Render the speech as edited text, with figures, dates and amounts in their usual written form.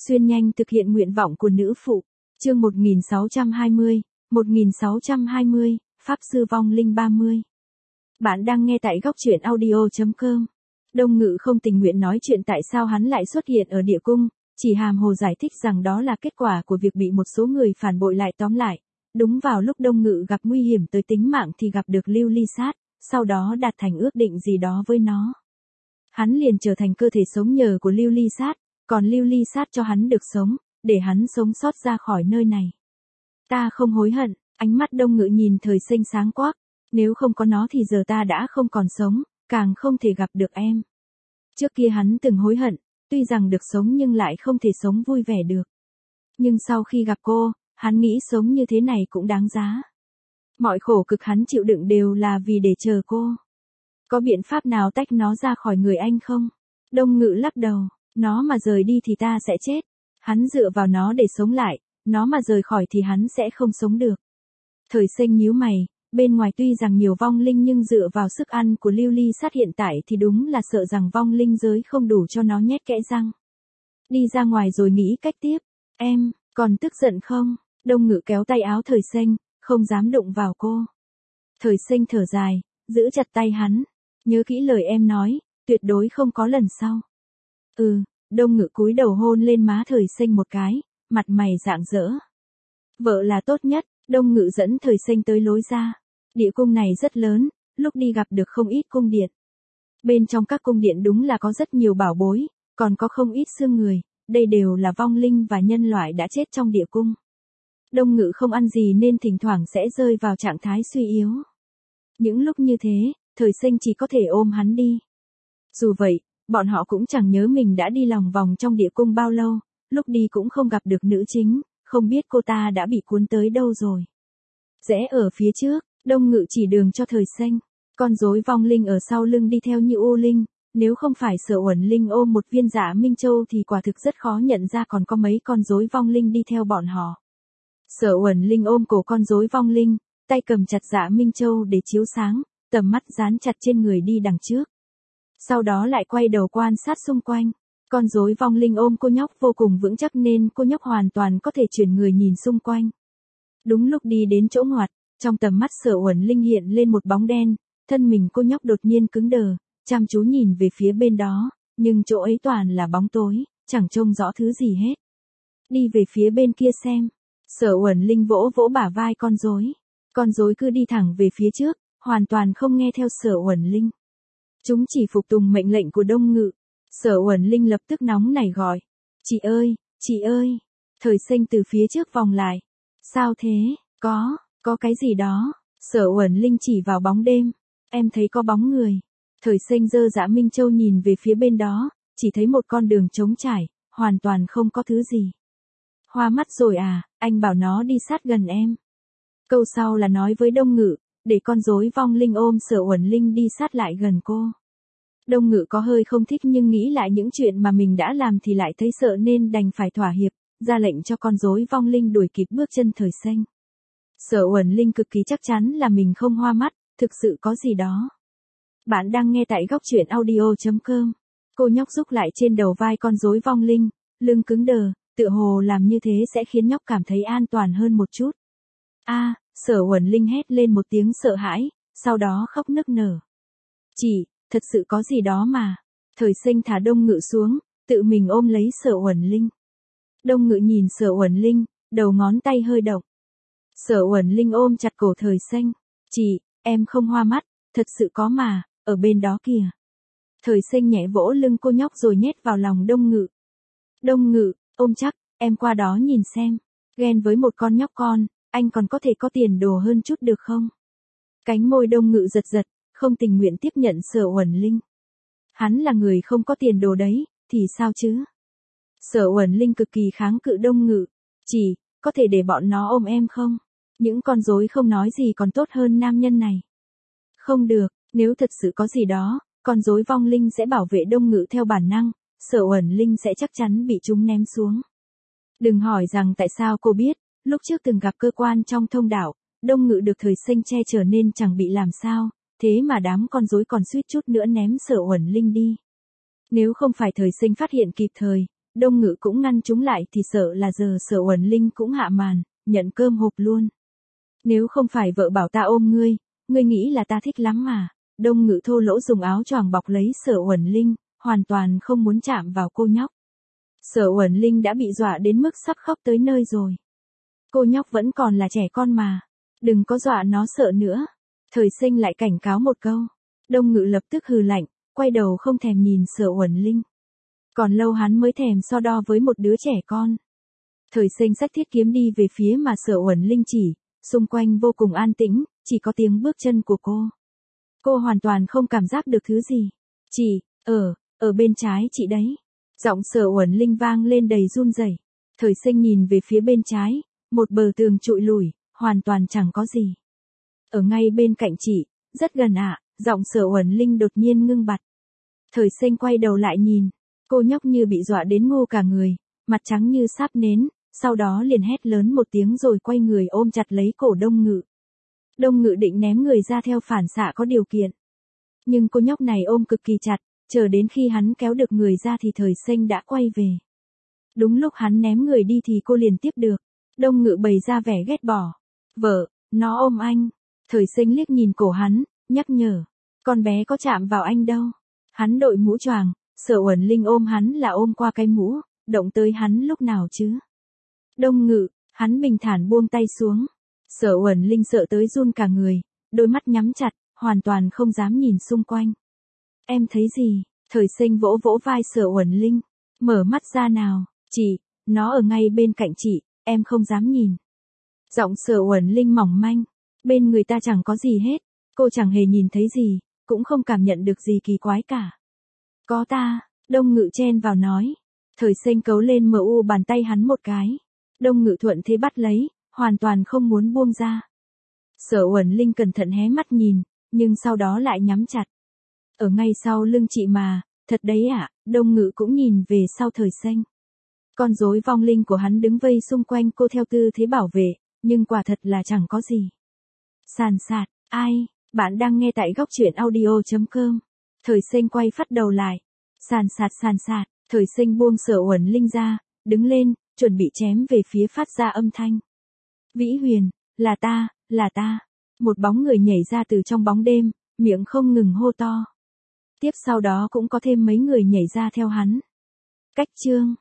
Xuyên nhanh thực hiện nguyện vọng của nữ phụ. Chương 1620, Pháp sư vong linh 30. Bạn đang nghe tại góc truyện audio.com. Đông Ngự không tình nguyện nói chuyện tại sao hắn lại xuất hiện ở địa cung, chỉ hàm hồ giải thích rằng đó là kết quả của việc bị một số người phản bội lại tóm lại. Đúng vào lúc Đông Ngự gặp nguy hiểm tới tính mạng thì gặp được Lưu Ly Sát, sau đó đạt thành ước định gì đó với nó. Hắn liền trở thành cơ thể sống nhờ của Lưu Ly Sát, còn Lưu Ly Sát cho hắn được sống, để hắn sống sót ra khỏi nơi này. Ta không hối hận, ánh mắt Đông Ngự nhìn Thời Sinh sáng quắc, nếu không có nó thì giờ ta đã không còn sống, càng không thể gặp được em. Trước kia hắn từng hối hận, tuy rằng được sống nhưng lại không thể sống vui vẻ được. Nhưng sau khi gặp cô, hắn nghĩ sống như thế này cũng đáng giá. Mọi khổ cực hắn chịu đựng đều là vì để chờ cô. Có biện pháp nào tách nó ra khỏi người anh không? Đông Ngự lắc đầu, nó mà rời đi thì ta sẽ chết. Hắn dựa vào nó để sống lại, nó mà rời khỏi thì hắn sẽ không sống được. Thời Sinh nhíu mày, bên ngoài tuy rằng nhiều vong linh nhưng dựa vào sức ăn của Lưu Ly Sát hiện tại thì đúng là sợ rằng vong linh giới không đủ cho nó nhét kẽ răng. Đi ra ngoài rồi nghĩ cách tiếp. Em, còn tức giận không? Đông Ngự kéo tay áo Thời Sinh, không dám đụng vào cô. Thời Sinh thở dài, giữ chặt tay hắn. Nhớ kỹ lời em nói, tuyệt đối không có lần sau. Đông Ngự cúi đầu hôn lên má Thời Sinh một cái, mặt mày rạng rỡ. Vợ là tốt nhất. Đông Ngự dẫn Thời Sinh tới lối ra. Địa cung này rất lớn, lúc đi gặp được không ít cung điện. Bên trong các cung điện đúng là có rất nhiều bảo bối, còn có không ít xương người, đây đều là vong linh và nhân loại đã chết trong địa cung. Đông Ngự không ăn gì nên thỉnh thoảng sẽ rơi vào trạng thái suy yếu. Những lúc như thế, Thời Sinh chỉ có thể ôm hắn đi. Dù vậy, bọn họ cũng chẳng nhớ mình đã đi lòng vòng trong địa cung bao lâu, lúc đi cũng không gặp được nữ chính, không biết cô ta đã bị cuốn tới đâu rồi. Rẽ ở phía trước, Đông Ngự chỉ đường cho Thời Sinh. Con rối vong linh ở sau lưng đi theo như ô linh, nếu không phải Sở Uẩn Linh ôm một viên Dạ Minh Châu thì quả thực rất khó nhận ra còn có mấy con rối vong linh đi theo bọn họ. Sở Uẩn Linh ôm cổ con rối vong linh, tay cầm chặt Dạ Minh Châu để chiếu sáng, tầm mắt dán chặt trên người đi đằng trước. Sau đó lại quay đầu quan sát xung quanh. Con rối vong linh ôm cô nhóc vô cùng vững chắc nên cô nhóc hoàn toàn có thể chuyển người nhìn xung quanh. Đúng lúc đi đến chỗ ngoặt, trong tầm mắt Sở Uẩn Linh hiện lên một bóng đen, thân mình cô nhóc đột nhiên cứng đờ, chăm chú nhìn về phía bên đó, nhưng chỗ ấy toàn là bóng tối, chẳng trông rõ thứ gì hết. Đi về phía bên kia xem. Sở Uẩn Linh vỗ vỗ bả vai con rối cứ đi thẳng về phía trước, hoàn toàn không nghe theo Sở Uẩn Linh. Chúng chỉ phục tùng mệnh lệnh của Đông Ngự. Sở Uẩn Linh lập tức nóng nảy gọi. Chị ơi. Thời Sinh từ phía trước vòng lại. Sao thế? Có cái gì đó. Sở Uẩn Linh chỉ vào bóng đêm. Em thấy có bóng người. Thời Sinh giơ Dạ Minh Châu nhìn về phía bên đó, chỉ thấy một con đường trống trải, hoàn toàn không có thứ gì. Hoa mắt rồi à, anh bảo nó đi sát gần em. Câu sau là nói với Đông Ngự, để con rối vong linh ôm Sở Uẩn Linh đi sát lại gần cô. Đông Ngự có hơi không thích nhưng nghĩ lại những chuyện mà mình đã làm thì lại thấy sợ nên đành phải thỏa hiệp, ra lệnh cho con rối vong linh đuổi kịp bước chân Thời Sinh. Sở Uẩn Linh cực kỳ chắc chắn là mình không hoa mắt, thực sự có gì đó. Bạn đang nghe tại góc truyện audio.com. Cô nhóc rúc lại trên đầu vai con rối vong linh, lưng cứng đờ, tựa hồ làm như thế sẽ khiến nhóc cảm thấy an toàn hơn một chút. Sở Uẩn Linh hét lên một tiếng sợ hãi, sau đó khóc nức nở. Chị, thật sự có gì đó mà. Thời Sinh thả Đông Ngự xuống, tự mình ôm lấy Sở Uẩn Linh. Đông Ngự nhìn Sở Uẩn Linh, đầu ngón tay hơi động. Sở Uẩn Linh ôm chặt cổ Thời Sinh. Chị, em không hoa mắt, thật sự có mà, ở bên đó kìa. Thời Sinh nhẹ vỗ lưng cô nhóc rồi nhét vào lòng Đông Ngự. Đông Ngự, ôm chắc, em qua đó nhìn xem. Ghen với một con nhóc con, anh còn có thể có tiền đồ hơn chút được không? Cánh môi Đông Ngự giật giật, không tình nguyện tiếp nhận Sở Uẩn Linh. Hắn là người không có tiền đồ đấy, thì sao chứ? Sở Uẩn Linh cực kỳ kháng cự Đông Ngự. Chỉ, có thể để bọn nó ôm em không? Những con rối không nói gì còn tốt hơn nam nhân này. Không được, nếu thật sự có gì đó, con rối vong linh sẽ bảo vệ Đông Ngự theo bản năng, Sở Uẩn Linh sẽ chắc chắn bị chúng ném xuống. Đừng hỏi rằng tại sao cô biết, lúc trước từng gặp cơ quan trong thông đạo, Đông Ngự được Thời Sinh che chở nên chẳng bị làm sao, thế mà đám con rối còn suýt chút nữa ném Sở Uẩn Linh đi. Nếu không phải Thời Sinh phát hiện kịp thời, Đông Ngự cũng ngăn chúng lại thì sợ là giờ Sở Uẩn Linh cũng hạ màn, nhận cơm hộp luôn. Nếu không phải vợ bảo ta ôm ngươi nghĩ là ta thích lắm mà. Đông Ngự thô lỗ dùng áo choàng bọc lấy Sở Uẩn Linh, hoàn toàn không muốn chạm vào cô nhóc. Sở Uẩn Linh đã bị dọa đến mức sắp khóc tới nơi rồi. Cô nhóc vẫn còn là trẻ con mà. Đừng có dọa nó sợ nữa. Thời Sinh lại cảnh cáo một câu. Đông Ngự lập tức hừ lạnh, quay đầu không thèm nhìn Sở Uẩn Linh. Còn lâu hắn mới thèm so đo với một đứa trẻ con. Thời Sinh xách thiết kiếm đi về phía mà Sở Uẩn Linh chỉ, xung quanh vô cùng an tĩnh, chỉ có tiếng bước chân của cô. Cô hoàn toàn không cảm giác được thứ gì. Chị, ở bên trái chị đấy. Giọng Sở Uẩn Linh vang lên đầy run rẩy. Thời Sinh nhìn về phía bên trái, một bờ tường trụi lủi, hoàn toàn chẳng có gì. Ở ngay bên cạnh chị, rất gần ạ, giọng Sở Uẩn Linh đột nhiên ngưng bặt. Thời Sinh quay đầu lại nhìn, cô nhóc như bị dọa đến ngô cả người, mặt trắng như sáp nến, sau đó liền hét lớn một tiếng rồi quay người ôm chặt lấy cổ Đông Ngự. Đông Ngự định ném người ra theo phản xạ có điều kiện. Nhưng cô nhóc này ôm cực kỳ chặt, chờ đến khi hắn kéo được người ra thì Thời Sinh đã quay về. Đúng lúc hắn ném người đi thì cô liền tiếp được. Đông Ngự bày ra vẻ ghét bỏ. Vợ, nó ôm anh. Thời Sinh liếc nhìn cổ hắn, nhắc nhở. Con bé có chạm vào anh đâu. Hắn đội mũ choàng, Sở Uẩn Linh ôm hắn là ôm qua cái mũ, động tới hắn lúc nào chứ. Đông Ngự, hắn bình thản buông tay xuống. Sở Uẩn Linh sợ tới run cả người, đôi mắt nhắm chặt, hoàn toàn không dám nhìn xung quanh. Em thấy gì? Thời Sinh vỗ vỗ vai Sở Uẩn Linh. Mở mắt ra nào, chị, nó ở ngay bên cạnh chị, em không dám nhìn. Giọng Sở Uẩn Linh mỏng manh, bên người ta chẳng có gì hết, cô chẳng hề nhìn thấy gì, cũng không cảm nhận được gì kỳ quái cả. Có ta, Đông Ngự chen vào nói. Thời Sinh cấu lên mu bàn tay hắn một cái. Đông Ngự thuận thế bắt lấy, hoàn toàn không muốn buông ra. Sở Uẩn Linh cẩn thận hé mắt nhìn, nhưng sau đó lại nhắm chặt. Ở ngay sau lưng chị mà, thật đấy ạ, Đông Ngự cũng nhìn về sau Thời Sinh. Con rối vong linh của hắn đứng vây xung quanh cô theo tư thế bảo vệ, nhưng quả thật là chẳng có gì. Sàn sạt, ai, bạn đang nghe tại góc truyện audio.com. Thời Sinh quay phát đầu lại. Sàn sạt, Thời Sinh buông Sở Uẩn Linh ra, đứng lên, chuẩn bị chém về phía phát ra âm thanh. Vĩ Huyền, là ta. Một bóng người nhảy ra từ trong bóng đêm, miệng không ngừng hô to. Tiếp sau đó cũng có thêm mấy người nhảy ra theo hắn. Cách chương